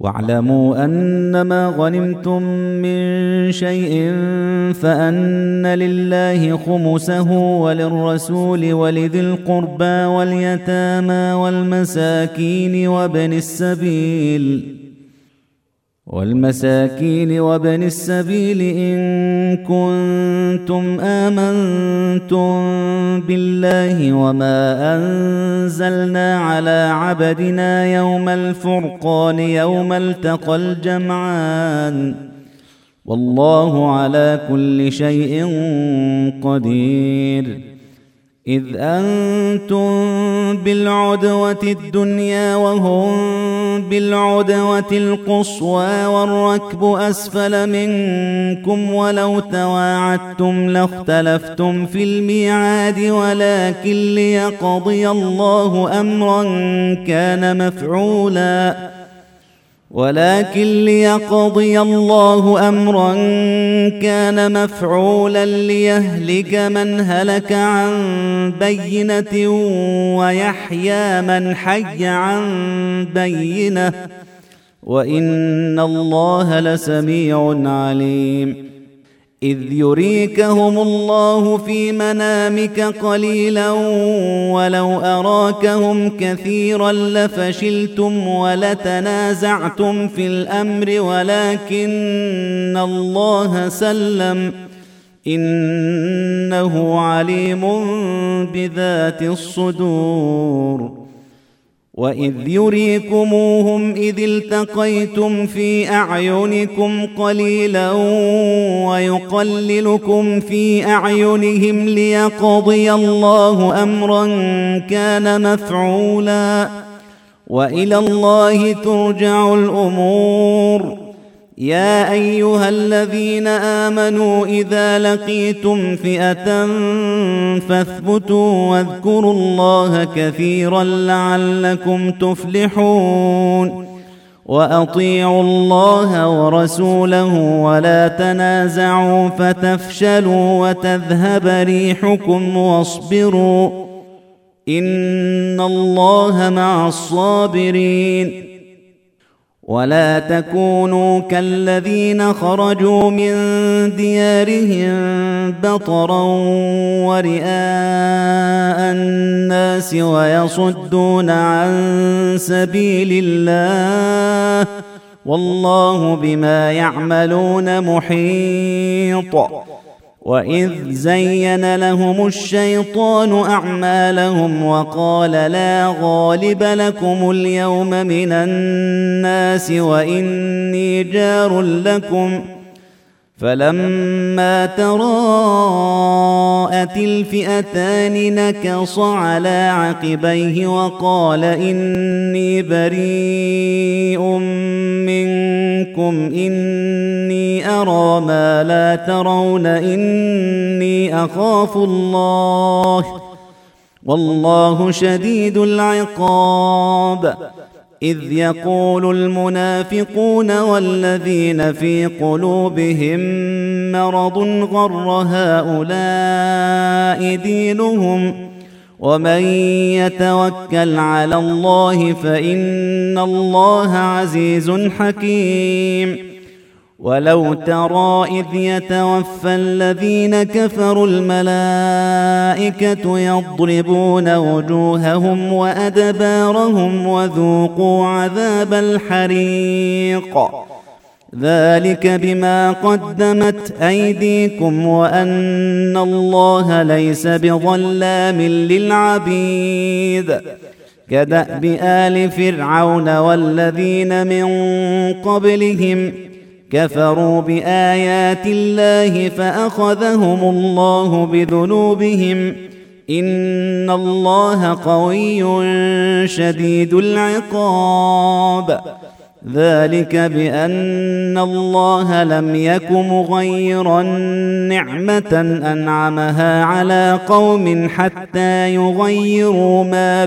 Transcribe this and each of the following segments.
واعلموا أنما غنمتم من شيء فأن لله خمسه وللرسول ولذي القربى واليتامى والمساكين وابن السبيل إن كنتم آمنتم بالله وما أنزلنا على عبدنا يوم الفرقان يوم التقى الجمعان والله على كل شيء قدير. إذ أنتم بالعدوة الدنيا وهم بالعدوة القصوى والركب أسفل منكم ولو تواعدتم لاختلفتم في الميعاد ولكن ليقضي الله أمرا كان مفعولا ليهلك من هلك عن بينة ويحيى من حي عن بينة وإن الله لسميع عليم. إذ يريكهم الله في منامك قليلا ولو أراكهم كثيرا لفشلتم ولتنازعتم في الأمر ولكن الله سلم إنه عليم بذات الصدور. وإذ يريكموهم إذ التقيتم في أعينكم قليلا ويقللكم في أعينهم ليقضي الله أمرا كان مفعولا وإلى الله ترجع الأمور. يا أيها الذين آمنوا إذا لقيتم فئة فاثبتوا واذكروا الله كثيرا لعلكم تفلحون. وأطيعوا الله ورسوله ولا تنازعوا فتفشلوا وتذهب ريحكم واصبروا إن الله مع الصابرين. ولا تكونوا كالذين خرجوا من ديارهم بطرا ورئاء الناس ويصدون عن سبيل الله والله بما يعملون محيط. وإذ زين لهم الشيطان أعمالهم وقال لا غالب لكم اليوم من الناس وإني جار لكم فلما تراءت الفئتان نكص على عقبيه وقال إني بريء منكم إني أرى ما لا ترون إني أخاف الله والله شديد العقاب. إذ يقول المنافقون والذين في قلوبهم مرض غر هؤلاء دينهم ومن يتوكل على الله فإن الله عزيز حكيم. ولو ترى إذ يتوفى الذين كفروا الملائكة يضربون وجوههم وأدبارهم وذوقوا عذاب الحريق ذلك بما قدمت أيديكم وأن الله ليس بظلام للعبيد. كدأب آل فرعون والذين من قبلهم كفروا بآيات الله فأخذهم الله بذنوبهم إن الله قوي شديد العقاب. ذلك بأن الله لم يك مغيرا نعمة أنعمها على قوم حتى يغيروا ما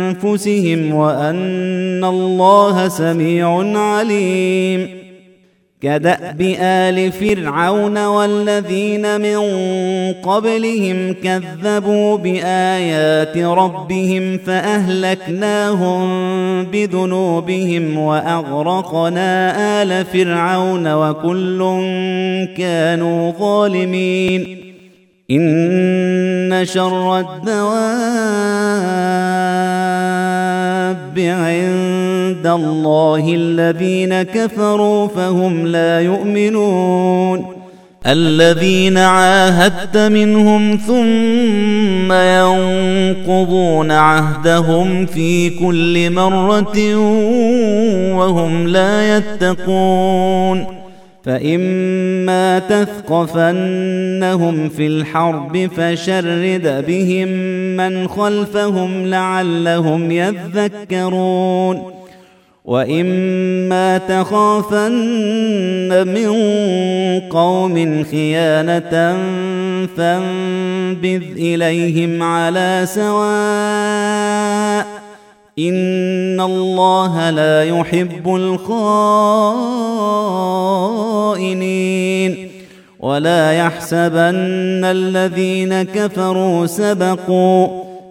بأنفسهم وأن الله سميع عليم. كدأب آل فرعون والذين من قبلهم كذبوا بآيات ربهم فأهلكناهم بذنوبهم وأغرقنا آل فرعون وكل كانوا ظالمين إن شر الدواب عند الله الذين كفروا فهم لا يؤمنون الذين عاهدت منهم ثم ينقضون عهدهم في كل مرة وهم لا يتقون فإما تثقفنهم في الحرب فشرد بهم من خلفهم لعلهم يذكرون وإما تخافن من قوم خيانة فانبذ إليهم على سواء إن الله لا يحب الخائنين ولا يحسبن الذين كفروا سبقوا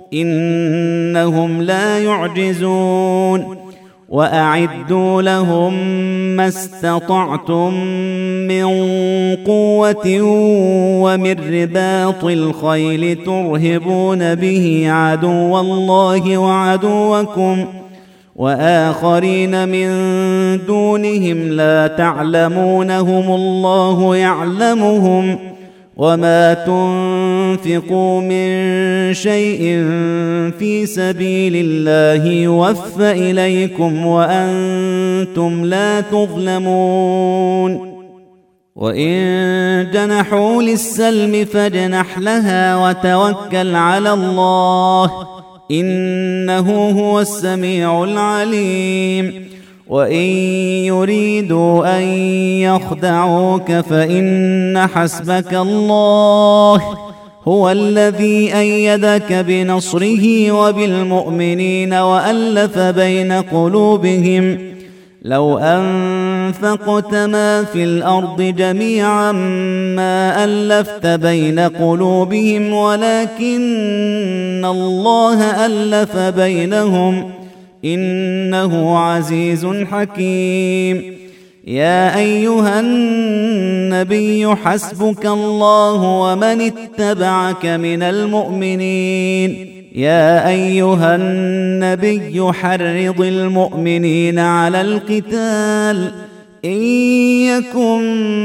إنهم لا يعجزون وأعدوا لهم ما استطعتم من قوة ومن رباط الخيل ترهبون به عدو الله وعدوكم وآخرين من دونهم لا تعلمونهم الله يعلمهم وما تنفقوا من شيء في سبيل الله يوفى إليكم وأنتم لا تظلمون وإن جنحوا للسلم فاجنح لها وتوكل على الله إنه هو السميع العليم وإن يريدوا أن يخدعوك فإن حسبك الله هو الذي أيدك بنصره وبالمؤمنين وألف بين قلوبهم لو أنفقت ما في الأرض جميعا ما ألفت بين قلوبهم ولكن الله ألف بينهم إنه عزيز حكيم يا أيها النبي حسبك الله ومن اتبعك من المؤمنين يا أيها النبي حرض المؤمنين على القتال إن يكن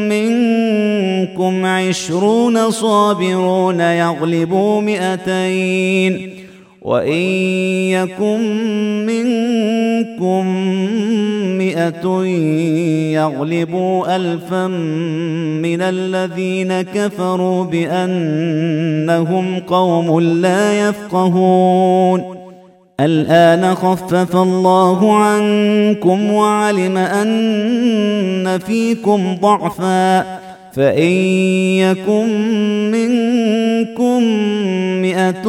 منكم 20 صابرون يغلبوا 200 وإن يكن منكم 100 يغلبوا 1000 من الذين كفروا بأنهم قوم لا يفقهون الآن خفف الله عنكم وعلم أن فيكم ضعفا فإن يكن منكم 100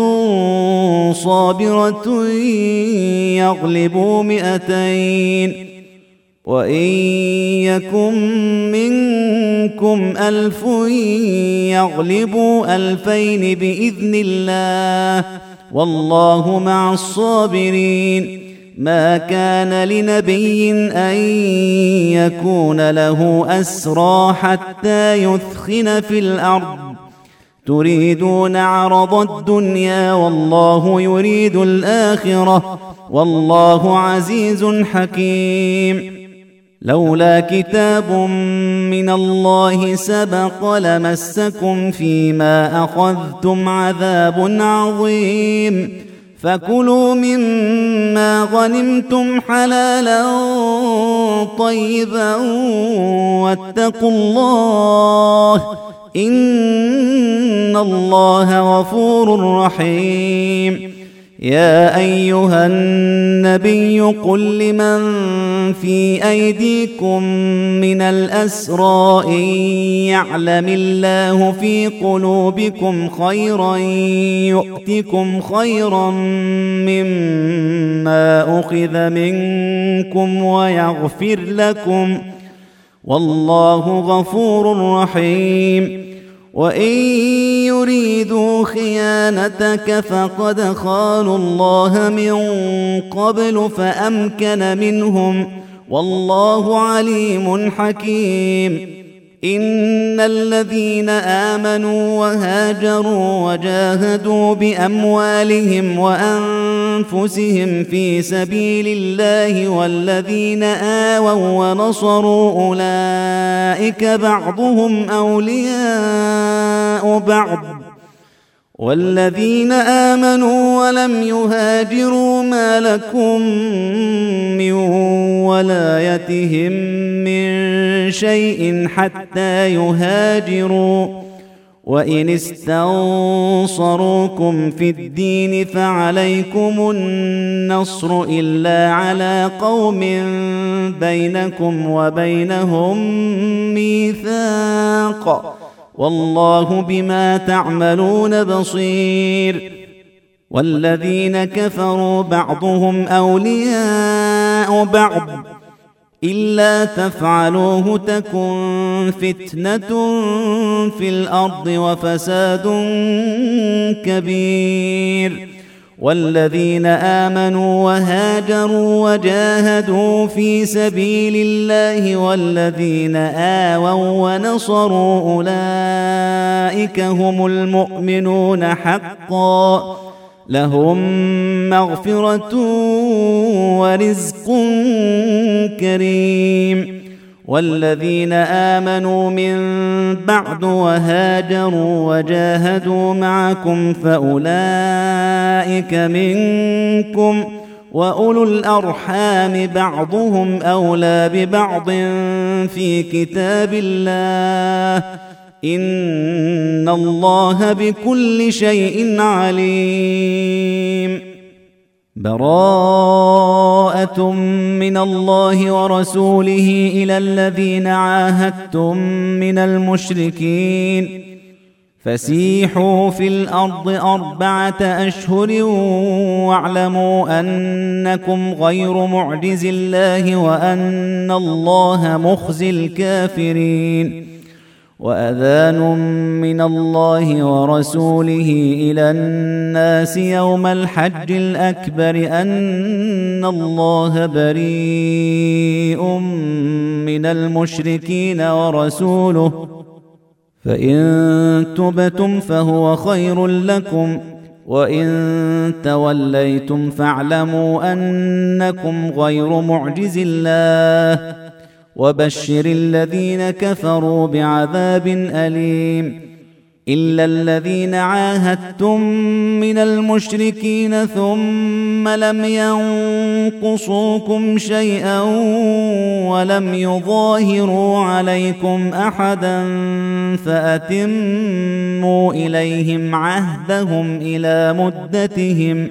صابرة يغلبوا 200 وإن يكن منكم 1000 يغلبوا 2000 بإذن الله والله مع الصابرين ما كان لنبي أن يكون له أسرى حتى يثخن في الأرض تريدون عرض الدنيا والله يريد الآخرة والله عزيز حكيم لولا كتاب من الله سبق لمسكم فيما أخذتم عذاب عظيم فكلوا مما غنمتم حلالا طيبا واتقوا الله إن الله غفور رحيم يا أيها النبي قل لمن في أيديكم من الأسرى إن يعلم الله في قلوبكم خيرا يؤتكم خيرا مما أخذ منكم والله غفور رحيم. وإن يريدوا خيانتك فقد خانوا الله من قبل فأمكن منهم، والله عليم حكيم. إن الذين آمنوا وهاجروا وجاهدوا بأموالهم وأنفسهم في سبيل الله والذين آووا ونصروا أولئك بعضهم أولياء بعض، والذين آمنوا ولم يهاجروا ما لكم من ولايتهم من شيء حتى يهاجروا، وإن استنصروكم في الدين فعليكم النصر إلا على قوم بينكم وبينهم ميثاق، والله بما تعملون بصير. والذين كفروا بعضهم أولياء بعض إلا تفعلوه تكن فتنة في الأرض وفساد كبير. والذين آمنوا وهاجروا وجاهدوا في سبيل الله والذين آووا ونصروا أولئك هم المؤمنون حقا، لهم مغفرة ورزق كريم. والذين آمنوا من بعد وهاجروا وجاهدوا معكم فأولئك منكم، وأولو الأرحام بعضهم أولى ببعض في كتاب الله، إن الله بكل شيء عليم. براءة من الله ورسوله إلى الذين عاهدتم من المشركين، فسيحوا في الأرض 4 أشهر واعلموا أنكم غير معجز الله وأن الله مخزي الكافرين. وأذان من الله ورسوله إلى الناس يوم الحج الأكبر أن الله بريء من المشركين ورسوله، فإن تبتم فهو خير لكم، وإن توليتم فاعلموا أنكم غير معجز الله، وبشر الذين كفروا بعذاب أليم. إلا الذين عاهدتم من المشركين ثم لم ينقصوكم شيئا ولم يظاهروا عليكم أحدا فأتموا إليهم عهدهم إلى مدتهم،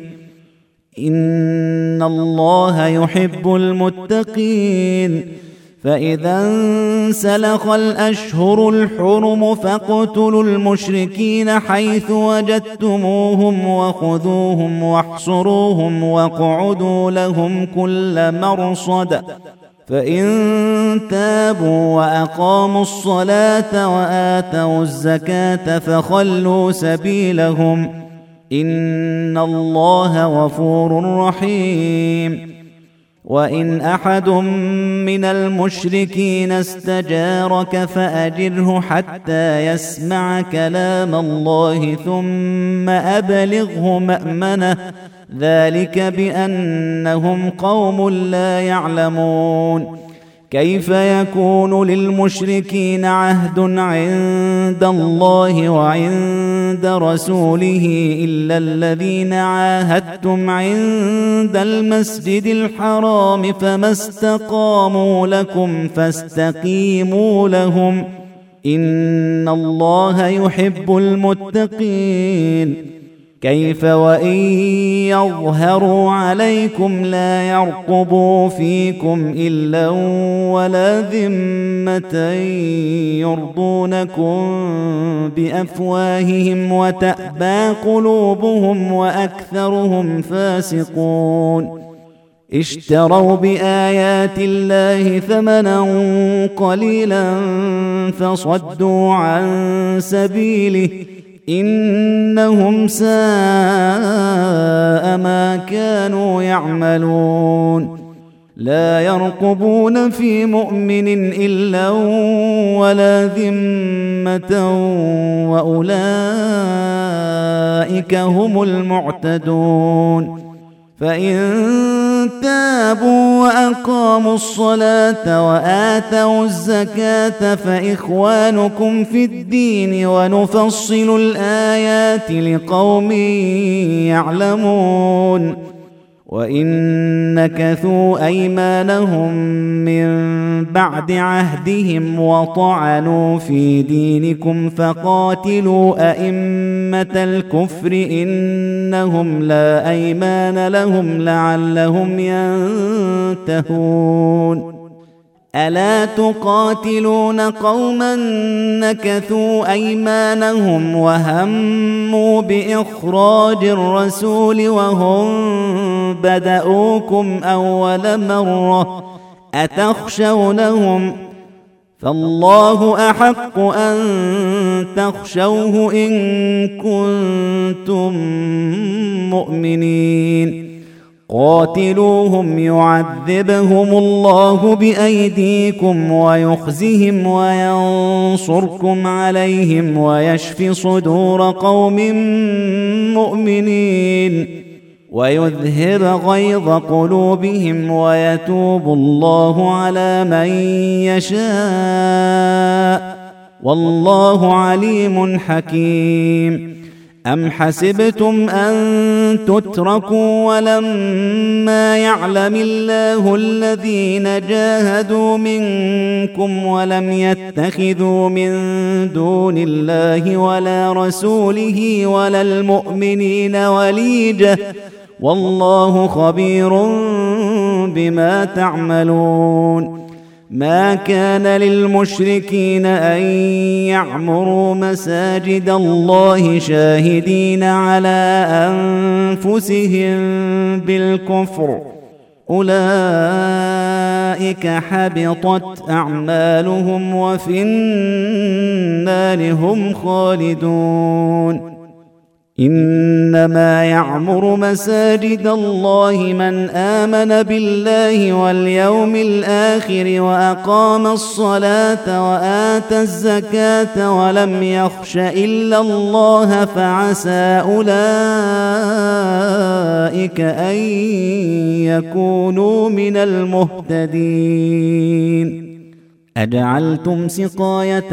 إن الله يحب المتقين. فإذا انسلخ الأشهر الحرم فاقتلوا المشركين حيث وجدتموهم وخذوهم واحصروهم واقعدوا لهم كل مرصد، فإن تابوا وأقاموا الصلاة وآتوا الزكاة فخلوا سبيلهم، إن الله غفور رحيم. وإن أحد من المشركين استجارك فأجره حتى يسمع كلام الله ثم أبلغه مأمنه، ذلك بأنهم قوم لا يعلمون. كيف يكون للمشركين عهد عند الله وعند رسوله إلا الذين عاهدتم عند المسجد الحرام، فما استقاموا لكم فاستقيموا لهم، إن الله يحب المتقين. كيف وإن يظهروا عليكم لا يرقبوا فيكم إلا ولا ذمة يرضونكم بأفواههم وتأبى قلوبهم وأكثرهم فاسقون. اشتروا بآيات الله ثمنا قليلا فصدوا عن سبيله إنهم ساء ما كانوا يعملون لا يرقبون في مؤمن إلا ولا ذمة وأولئك هم المعتدون فإن تابوا وأقاموا الصلاة وآتوا الزكاة فإخوانكم في الدين ونفصل الآيات لقوم يعلمون وإن نكثوا أيمانهم من بعد عهدهم وطعنوا في دينكم فقاتلوا أئمة الكفر إنهم لا أيمان لهم لعلهم ينتهون ألا تقاتلون قوما نكثوا أيمانهم وهموا بإخراج الرسول وهم بدؤوكم أول مرة أتخشونهم فالله أحق أن تخشوه إن كنتم مؤمنين قاتلوهم يعذبهم الله بأيديكم ويخزهم وينصركم عليهم ويشف صدور قوم مؤمنين ويذهب غيظ قلوبهم ويتوب الله على من يشاء والله عليم حكيم أم حسبتم أن تتركوا ولما يعلم الله الذين جاهدوا منكم ولم يتخذوا من دون الله ولا رسوله ولا المؤمنين وليجة والله خبير بما تعملون ما كان للمشركين أن يعمروا مساجد الله شاهدين على أنفسهم بالكفر أولئك حبطت أعمالهم وفي النار هم خالدون إنما يعمر مساجد الله من آمن بالله واليوم الآخر وأقام الصلاة وآتى الزكاة ولم يخش إلا الله فعسى أولئك أن يكونوا من المهتدين أجعلتم سقاية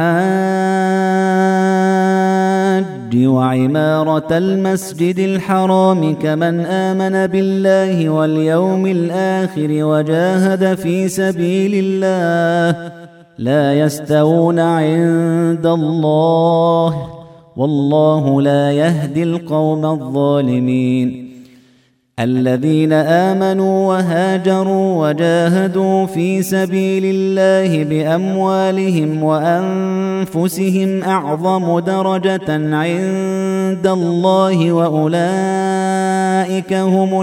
الحاج وعمارة المسجد الحرام كمن آمن بالله واليوم الآخر وجاهد في سبيل الله لا يستوون عند الله والله لا يهدي القوم الظالمين الذين آمنوا وهاجروا وجاهدوا في سبيل الله بأموالهم وأنفسهم أعظم درجة عند الله وأولئك هم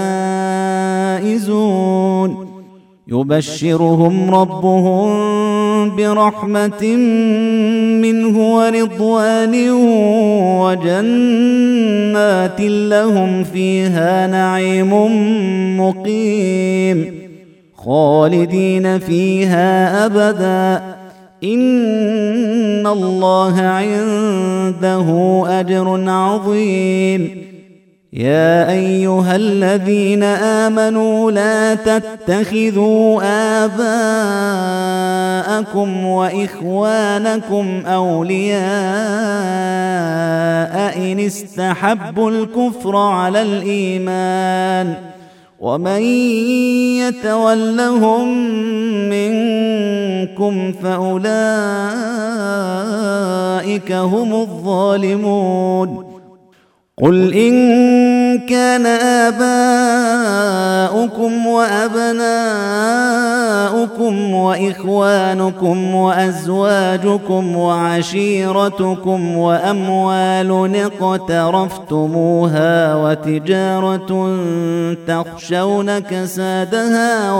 الفائزون يبشرهم ربهم برحمة منه ورضوان وجنات لهم فيها نعيم مقيم خالدين فيها أبدا إن الله عنده أجر عظيم يا أيها الذين آمنوا لا تتخذوا آباءكم وإخوانكم أولياء إن استحبوا الكفر على الإيمان ومن يتولهم منكم فأولئك هم الظالمون قل إن كان آباؤكم وأبناؤكم آباؤكم وإخوانكم وأزواجكم وعشيرتكم وأموال اقترفتموها وتجارة تخشون كسادها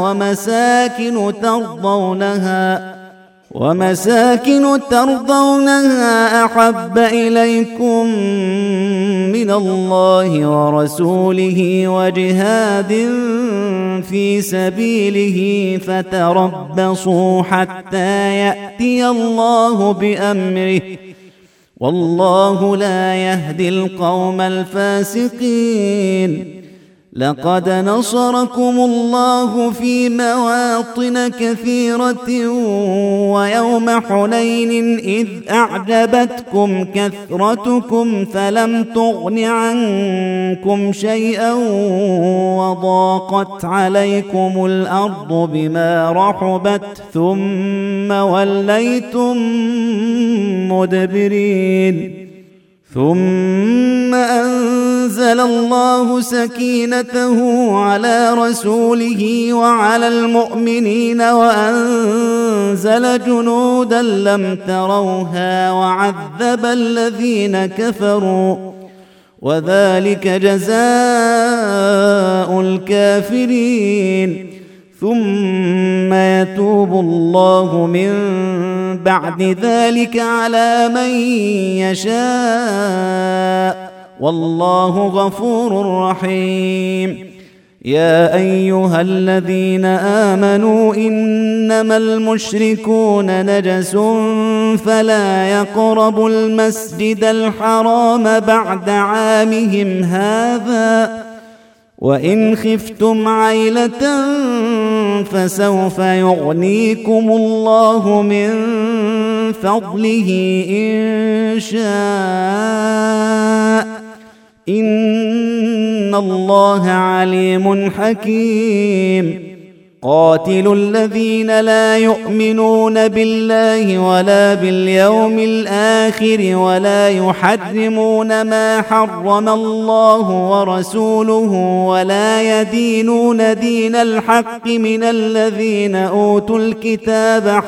ومساكن ترضونها أحب إليكم من الله ورسوله وجهاد في سبيله فتربصوا حتى يأتي الله بأمره والله لا يهدي القوم الفاسقين. لقد نصركم الله في مواطن كثيرة ويوم حنين إذ أعجبتكم كثرتكم فلم تغن عنكم شيئا وضاقت عليكم الأرض بما رحبت ثم وليتم مدبرين. ثم أنزل الله سكينته على رسوله وعلى المؤمنين وأنزل جنودا لم تروها وعذب الذين كفروا وذلك جزاء الكافرين. ثم يتوب الله من بعد ذلك على من يشاء والله غفور رحيم. يا أيها الذين آمنوا إنما المشركون نجس فلا يقربوا المسجد الحرام بعد عامهم هذا وإن خفتم عيلة فسوف يغنيكم الله من فضله إن شاء إن الله عليم حكيم. قاتلوا الذين لا يؤمنون بالله ولا باليوم الآخر ولا يحرمون ما حرم الله ورسوله ولا يدينون دين الحق من الذين أوتوا الكتاب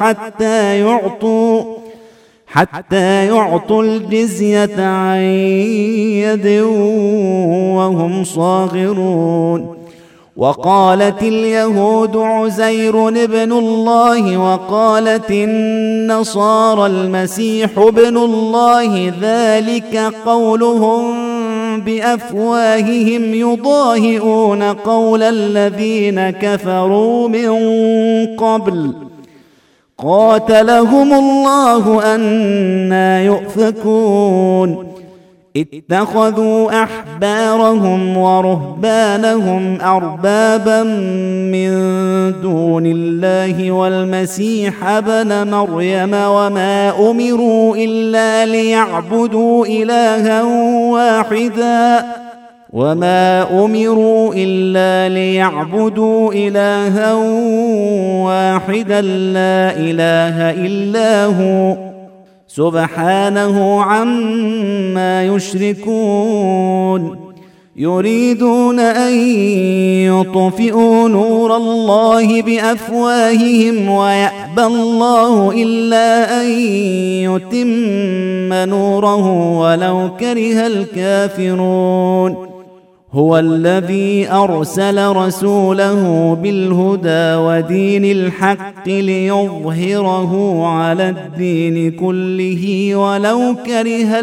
حتى يعطوا الجزية عن يد وهم صاغرون. وقالت اليهود عزير ابن الله وقالت النصارى المسيح ابن الله ذلك قولهم بأفواههم يضاهئون قول الذين كفروا من قبل قاتلهم الله أنى يؤفكون. اتخذوا أحبارهم ورهبانهم أربابا من دون الله والمسيح ابن مريم وما أمروا إلا ليعبدوا إلها واحدا لا إله إلا هو سبحانه عما يشركون. يريدون أن يطفئوا نور الله بأفواههم ويأبى الله إلا أن يتم نوره ولو كره الكافرون. هو الذي أرسل رسوله بالهدى ودين الحق ليظهره على الدين كله ولو كره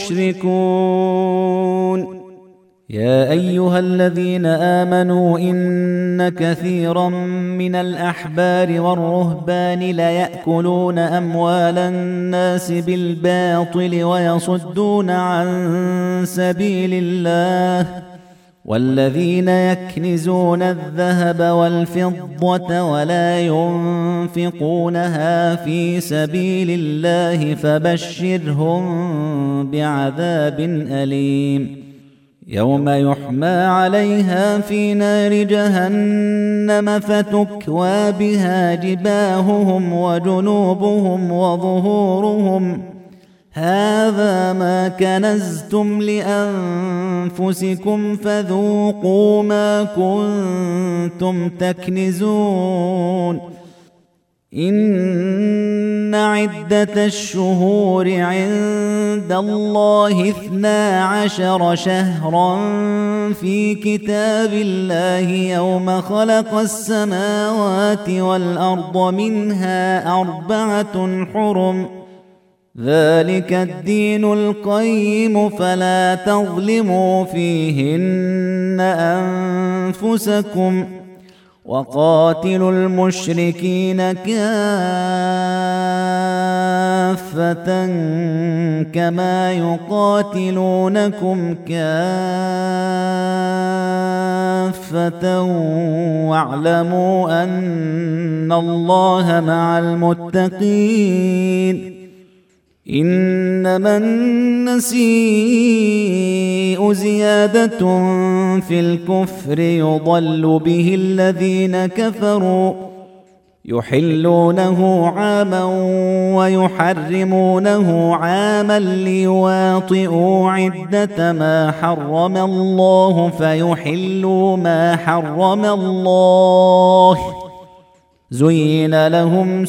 المشركون. يا أيها الذين آمنوا إن كثيرا من الأحبار والرهبان ليأكلون أموال الناس بالباطل ويصدون عن سبيل الله والذين يكنزون الذهب والفضة ولا ينفقونها في سبيل الله فبشرهم بعذاب أليم. يوم يحمى عليها في نار جهنم فتكوى بها جباههم وجنوبهم وظهورهم هذا ما كنزتم لأنفسكم فذوقوا ما كنتم تكنزون إن عدة الشهور عند الله 12 شهرا في كتاب الله يوم خلق السماوات والأرض منها 4 حرم ذلك الدين القيم فلا تظلموا فيهن أنفسكم وقاتلوا المشركين كافة كما يقاتلونكم كافة واعلموا أن الله مع المتقين إنما النسيء زيادة في الكفر يضل به الذين كفروا يحلونه عاما ويحرمونه عاما ليواطئوا عدة ما حرم الله فيحلوا ما حرم الله زين لهم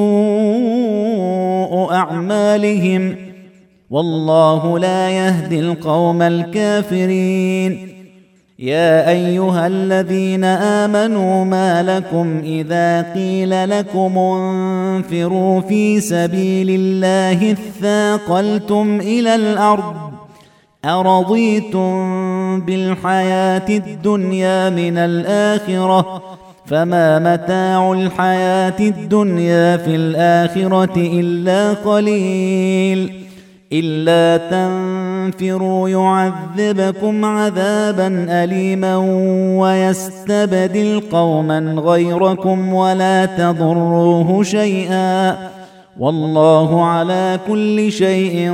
سوء أعمالهم والله لا يهدي القوم الكافرين يا أيها الذين آمنوا ما لكم إذا قيل لكم انفروا في سبيل الله اثاقلتم إلى الأرض أرضيتم بالحياة الدنيا من الآخرة فما متاع الحياة الدنيا في الآخرة إلا قليل إلا تنفروا يعذبكم عذابا أليما ويستبدل قوما غيركم ولا تضروه شيئا والله على كل شيء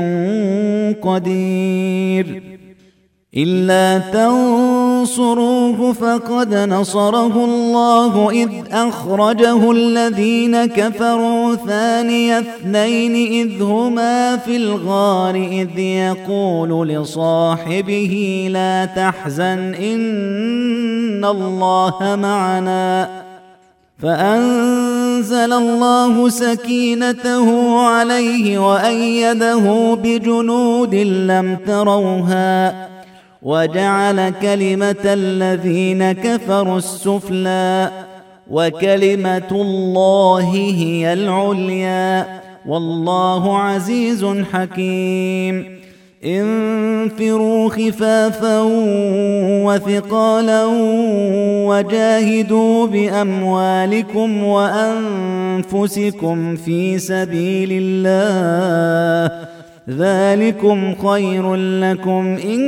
قدير إلا تنصروه فقد نصره الله إذ أخرجه الذين كفروا ثاني اثنين إذ هما في الغار إذ يقول لصاحبه لا تحزن إن الله معنا فأنزل الله سكينته عليه وأيده بجنود لم تروها وجعل كلمة الذين كفروا السفلى وكلمة الله هي العليا والله عزيز حكيم انفروا خفافا وثقالا وجاهدوا بأموالكم وأنفسكم في سبيل الله ذلكم خير لكم إن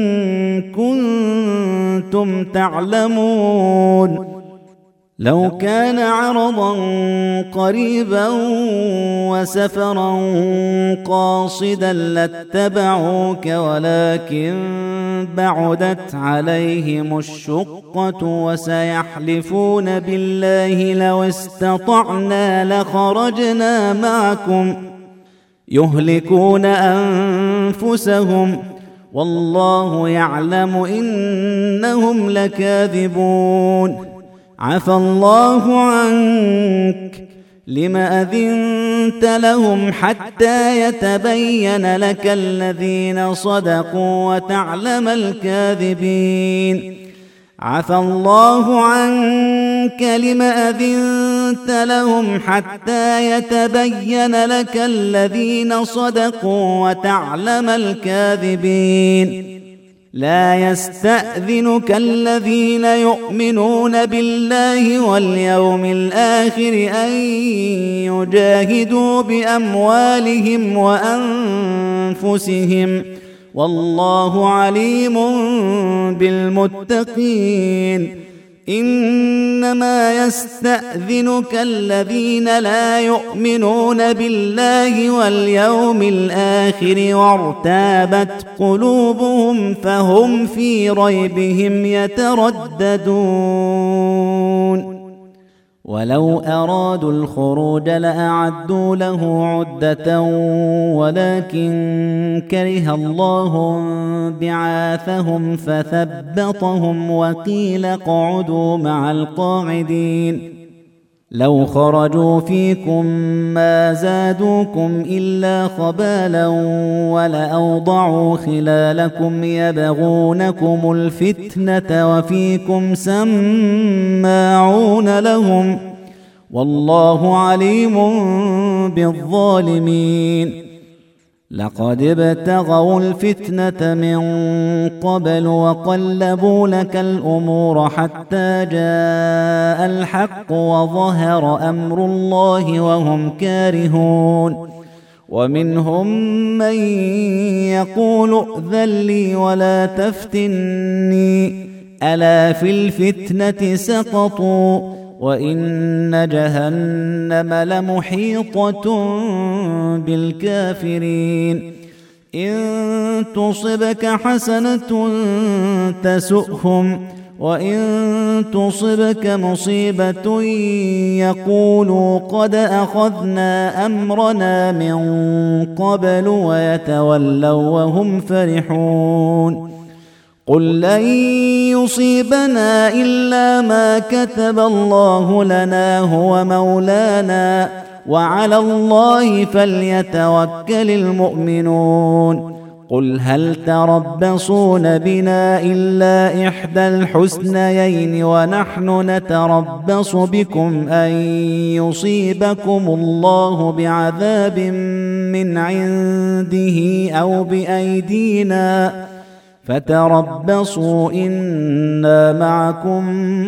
كنتم تعلمون لو كان عرضا قريبا وسفرا قاصدا لاتبعوك ولكن بعدت عليهم الشقة وسيحلفون بالله لو استطعنا لخرجنا معكم يهلكون أنفسهم والله يعلم إنهم لكاذبون عفى الله عنك لم أذنت لهم حتى يتبين لك الذين صدقوا وتعلم الكاذبين عفى الله عنك لم أذنت لهم حتى يتبين لك الذين صدقوا وتعلم الكاذبين لا يستأذنك الذين يؤمنون بالله واليوم الآخر أن يجاهدوا بأموالهم وأنفسهم والله عليم بالمتقين إنما يستأذنك الذين لا يؤمنون بالله واليوم الآخر وارتابت قلوبهم فهم في ريبهم يترددون ولو أرادوا الخروج لأعدوا له عدة ولكن كره الله بعاثهم فثبطهم وقيل اقعدوا مع القاعدين لو خرجوا فيكم ما زادوكم إلا خبالا ولأوضعوا خلالكم يبغونكم الفتنة وفيكم سماعون لهم والله عليم بالظالمين. لقد ابتغوا الفتنة من قبل وقلبوا لك الأمور حتى جاء الحق وظهر أمر الله وهم كارهون. ومنهم من يقول ائذن لي ولا تفتني ألا في الفتنة سقطوا وإن جهنم لمحيطة بالكافرين. إن تصبك حسنة تسؤهم وإن تصبك مصيبة يقولوا قد أخذنا أمرنا من قبل ويتولوا وهم فرحون. قل لن يصيبنا إلا ما كتب الله لنا هو مولانا وعلى الله فليتوكل المؤمنون. قل هل تربصون بنا إلا إحدى الحسنيين ونحن نتربص بكم أن يصيبكم الله بعذاب من عنده أو بأيدينا فتربصوا إنا معكم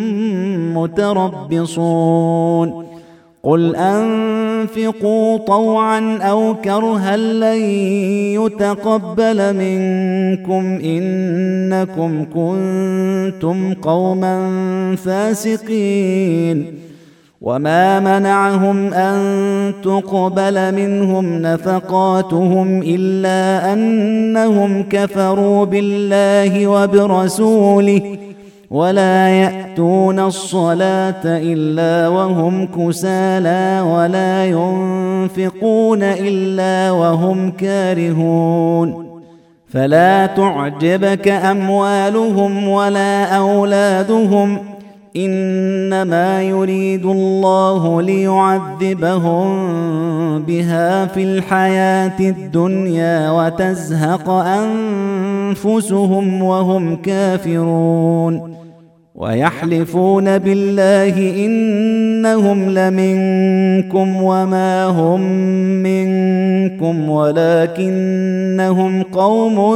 متربصون. قل أنفقوا طوعا أو كرها لن يتقبل منكم إنكم كنتم قوما فاسقين. وما منعهم أن تقبل منهم نفقاتهم إلا أنهم كفروا بالله وبرسوله ولا يأتون الصلاة إلا وهم كسالى ولا ينفقون إلا وهم كارهون. فلا تعجبك أموالهم ولا أولادهم إنما يريد الله ليعذبهم بها في الحياة الدنيا وتزهق أنفسهم وهم كافرون. ويحلفون بالله إنهم لمنكم وما هم منكم ولكنهم قوم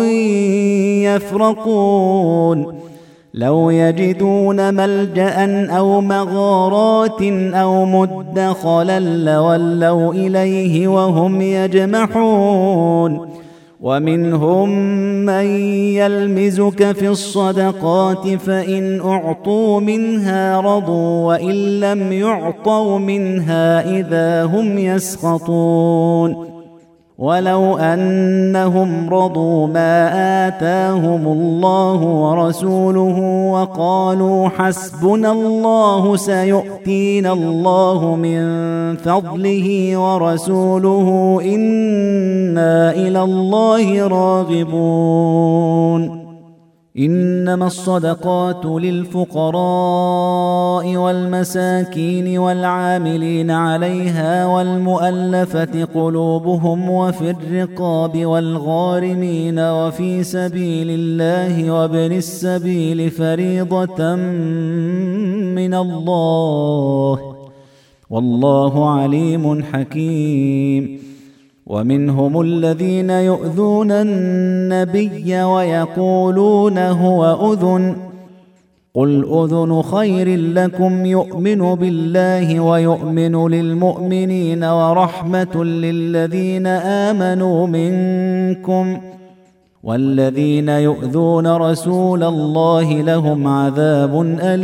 يفرقون. لو يجدون ملجأ أو مغارات أو مدخلا لولوا إليه وهم يجمحون. ومنهم من يلمزك في الصدقات فإن أعطوا منها رضوا وإن لم يعطوا منها إذا هم يسخطون. ولو أنهم رضوا ما آتاهم الله ورسوله وقالوا حسبنا الله سيؤتينا الله من فضله ورسوله إنا إلى الله راغبون. إنما الصدقات للفقراء والمساكين والعاملين عليها والمؤلفة قلوبهم وفي الرقاب والغارمين وفي سبيل الله وابن السبيل فريضة من الله والله عليم حكيم. ومنهم الذين يؤذون النبي ويقولون هو أذن قل أذن خير لكم يؤمن بالله ويؤمن للمؤمنين ورحمة للذين آمنوا منكم والذين يؤذون رسول الله لهم عذاب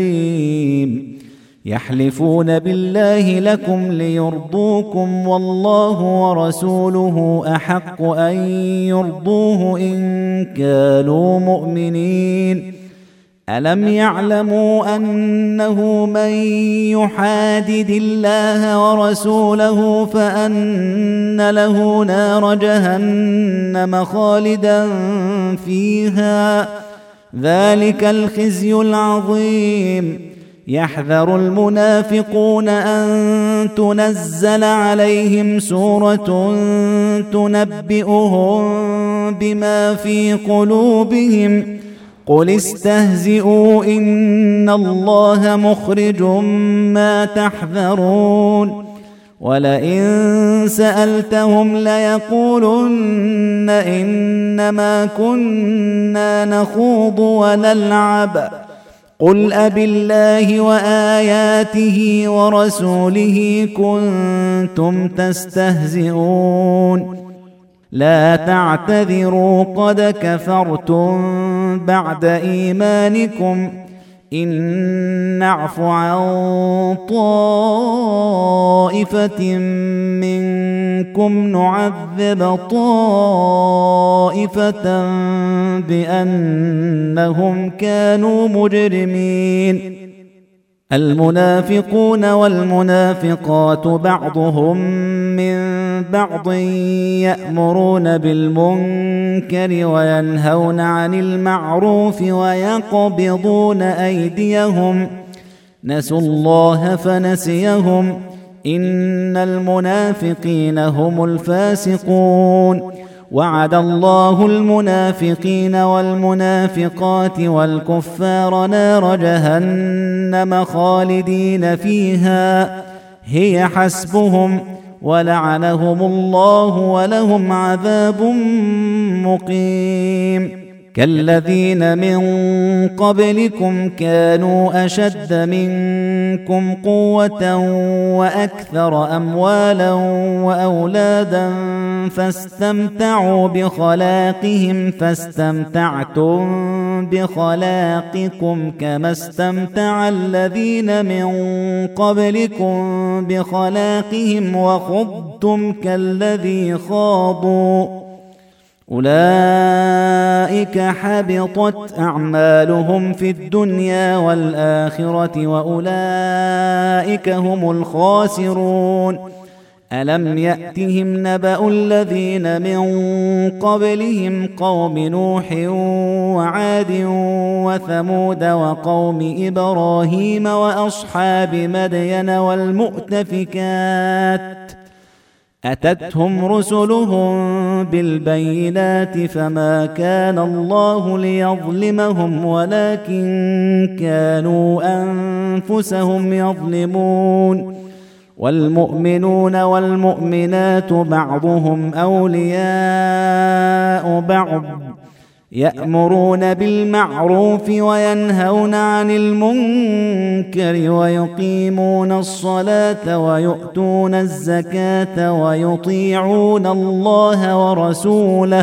أليم. يحلفون بالله لكم ليرضوكم والله ورسوله أحق أن يرضوه إن كانوا مؤمنين. ألم يعلموا أنه من يحادد الله ورسوله فأن له نار جهنم خالدا فيها ذلك الخزي العظيم. يحذر المنافقون أن تنزل عليهم سورة تنبئهم بما في قلوبهم قل استهزئوا إن الله مخرج ما تحذرون ولئن سألتهم ليقولن إنما كنا نخوض ونلعب قل أبالله وآياته ورسوله كنتم تستهزئون لا تعتذروا قد كفرتم بعد إيمانكم إن نعف عن طائفة منكم نعذب طائفة بأنهم كانوا مجرمين المنافقون والمنافقات بعضهم من بعض يأمرون بالمنكر وينهون عن المعروف ويقبضون أيديهم نسوا الله فنسيهم إن المنافقين هم الفاسقون وعد الله المنافقين والمنافقات والكفار نار جهنم خالدين فيها هي حسبهم ولعنهم الله ولهم عذاب مقيم كالذين من قبلكم كانوا أشد منكم قوة وأكثر أموالا وأولادا فاستمتعوا بخلاقهم فاستمتعتم بخلاقكم كما استمتع الذين من قبلكم بخلاقهم وخضتم كالذي خاضوا أولئك حبطت أعمالهم في الدنيا والآخرة وأولئك هم الخاسرون ألم يأتهم نبأ الذين من قبلهم قوم نوح وعاد وثمود وقوم إبراهيم وأصحاب مدين والمؤتفكات أتتهم رسلهم بالبينات فما كان الله ليظلمهم ولكن كانوا أنفسهم يظلمون والمؤمنون والمؤمنات بعضهم أولياء بعض يأمرون بالمعروف وينهون عن المنكر ويقيمون الصلاة ويؤتون الزكاة ويطيعون الله ورسوله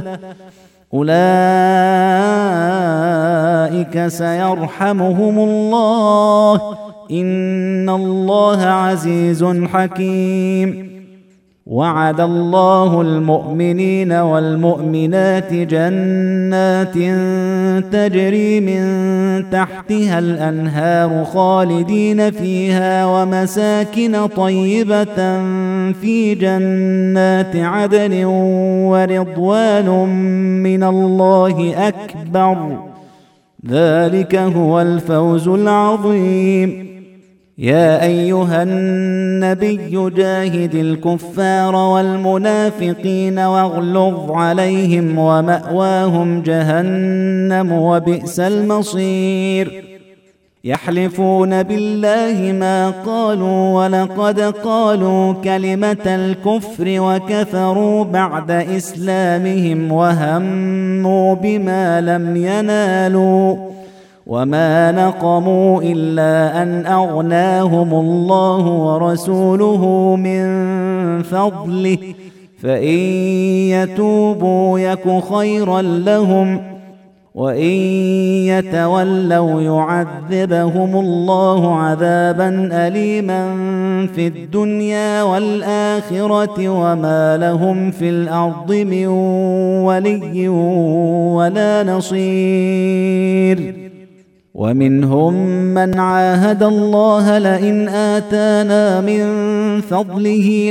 أولئك سيرحمهم الله إن الله عزيز حكيم وعد الله المؤمنين والمؤمنات جنات تجري من تحتها الأنهار خالدين فيها ومساكن طيبة في جنات عدن ورضوان من الله أكبر ذلك هو الفوز العظيم يا أيها النبي جاهد الكفار والمنافقين واغلظ عليهم ومأواهم جهنم وبئس المصير يحلفون بالله ما قالوا ولقد قالوا كلمة الكفر وكفروا بعد إسلامهم وهموا بما لم ينالوا وما نقموا إلا أن أغناهم الله ورسوله من فضله فإن يتوبوا يك خيرا لهم وإن يتولوا يعذبهم الله عذابا أليما في الدنيا والآخرة وما لهم في الأرض من ولي ولا نصير ومنهم من عاهد الله لئن آتانا من فضله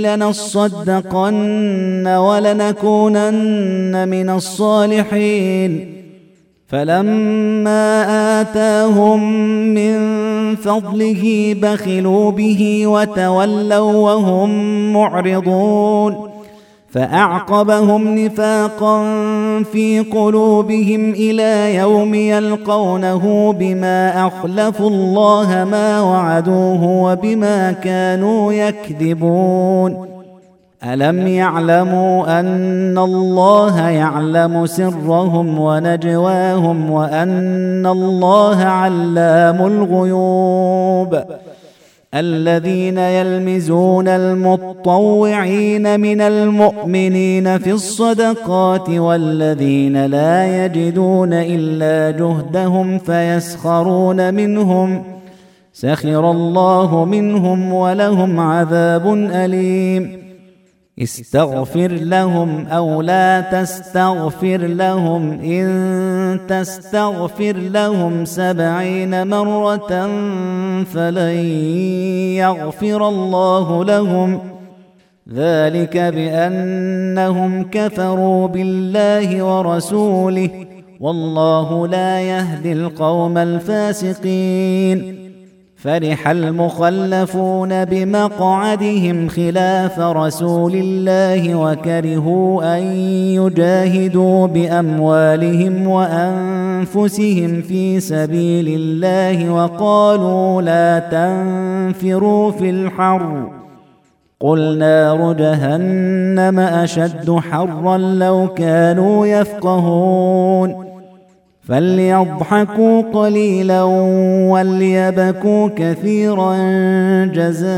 لنصدقن ولنكونن من الصالحين فلما آتاهم من فضله بخلوا به وتولوا وهم معرضون فأعقبهم نفاقا في قلوبهم إلى يوم يلقونه بما أخلفوا الله ما وعدوه وبما كانوا يكذبون ألم يعلموا أن الله يعلم سرهم ونجواهم وأن الله علام الغيوب الذين يلمزون المطوعين من المؤمنين في الصدقات والذين لا يجدون إلا جهدهم فيسخرون منهم سخر الله منهم ولهم عذاب أليم استغفر لهم أو لا تستغفر لهم إن تستغفر لهم 70 مرة فلن يغفر الله لهم ذلك بأنهم كفروا بالله ورسوله والله لا يهدي القوم الفاسقين فرح المخلفون بمقعدهم خلاف رسول الله وكرهوا أن يجاهدوا بأموالهم وأنفسهم في سبيل الله وقالوا لا تنفروا في الحر قل نار جهنم أشد حرا لو كانوا يفقهون فليضحكوا قليلا وليبكوا كثيرا جزاء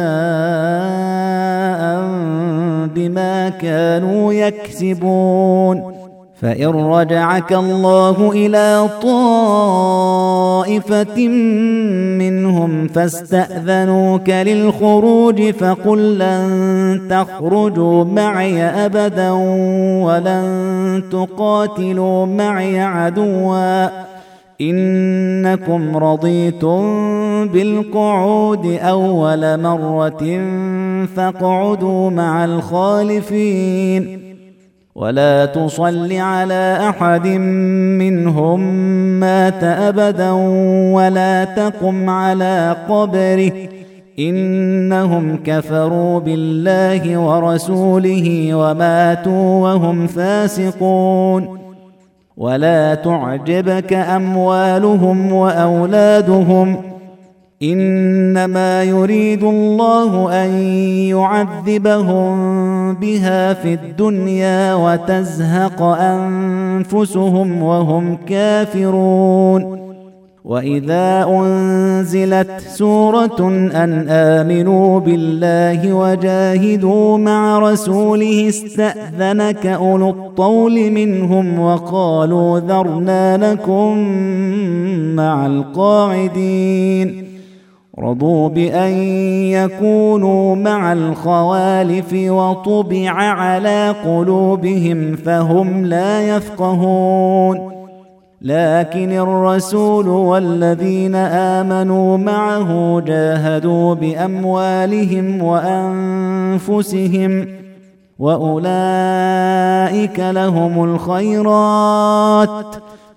بما كانوا يكسبون فإن رجعك الله إلى طائفة منهم فاستأذنوك للخروج فقل لن تخرجوا معي أبدا ولن تقاتلوا معي عدوا إنكم رضيتم بالقعود أول مرة فاقعدوا مع الخالفين ولا تصل على أحد منهم مات أبدا ولا تقم على قبره إنهم كفروا بالله ورسوله وماتوا وهم فاسقون ولا تعجبك أموالهم وأولادهم إنما يريد الله أن يعذبهم بها في الدنيا وتزهق أنفسهم وهم كافرون وإذا أنزلت سورة أن آمنوا بالله وجاهدوا مع رسوله استأذنك أولو الطول منهم وقالوا ذرنا لكم مع القاعدين رضوا بأن يكونوا مع الخوالف وطبع على قلوبهم فهم لا يفقهون لكن الرسول والذين آمنوا معه جاهدوا بأموالهم وأنفسهم وأولئك لهم الخيرات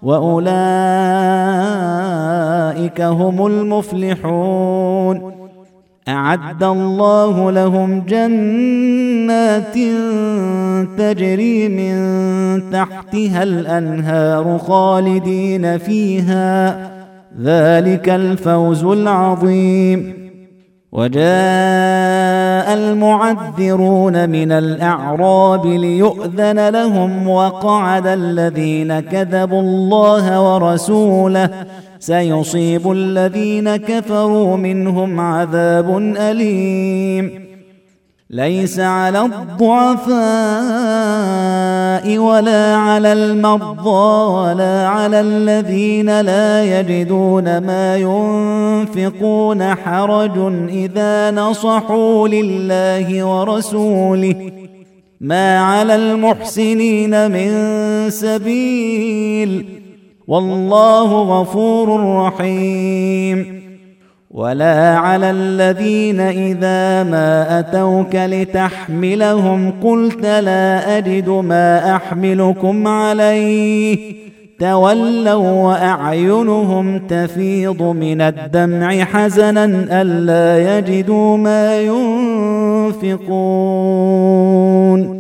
وأولئك هم المفلحون أعد الله لهم جنات تجري من تحتها الأنهار خالدين فيها ذلك الفوز العظيم وجاء المعذرون من الأعراب ليؤذن لهم وقعد الذين كذبوا الله ورسوله سيصيب الذين كفروا منهم عذاب أليم ليس على الضعفاء ولا على المرضى ولا على الذين لا يجدون ما ينفقون حرج إذا نصحوا لله ورسوله ما على المحسنين من سبيل والله غفور رحيم ولا على الذين إذا ما أتوك لتحملهم قلت لا أجد ما أحملكم عليه تولوا وأعينهم تفيض من الدمع حزنا ألا يجدوا ما ينفقون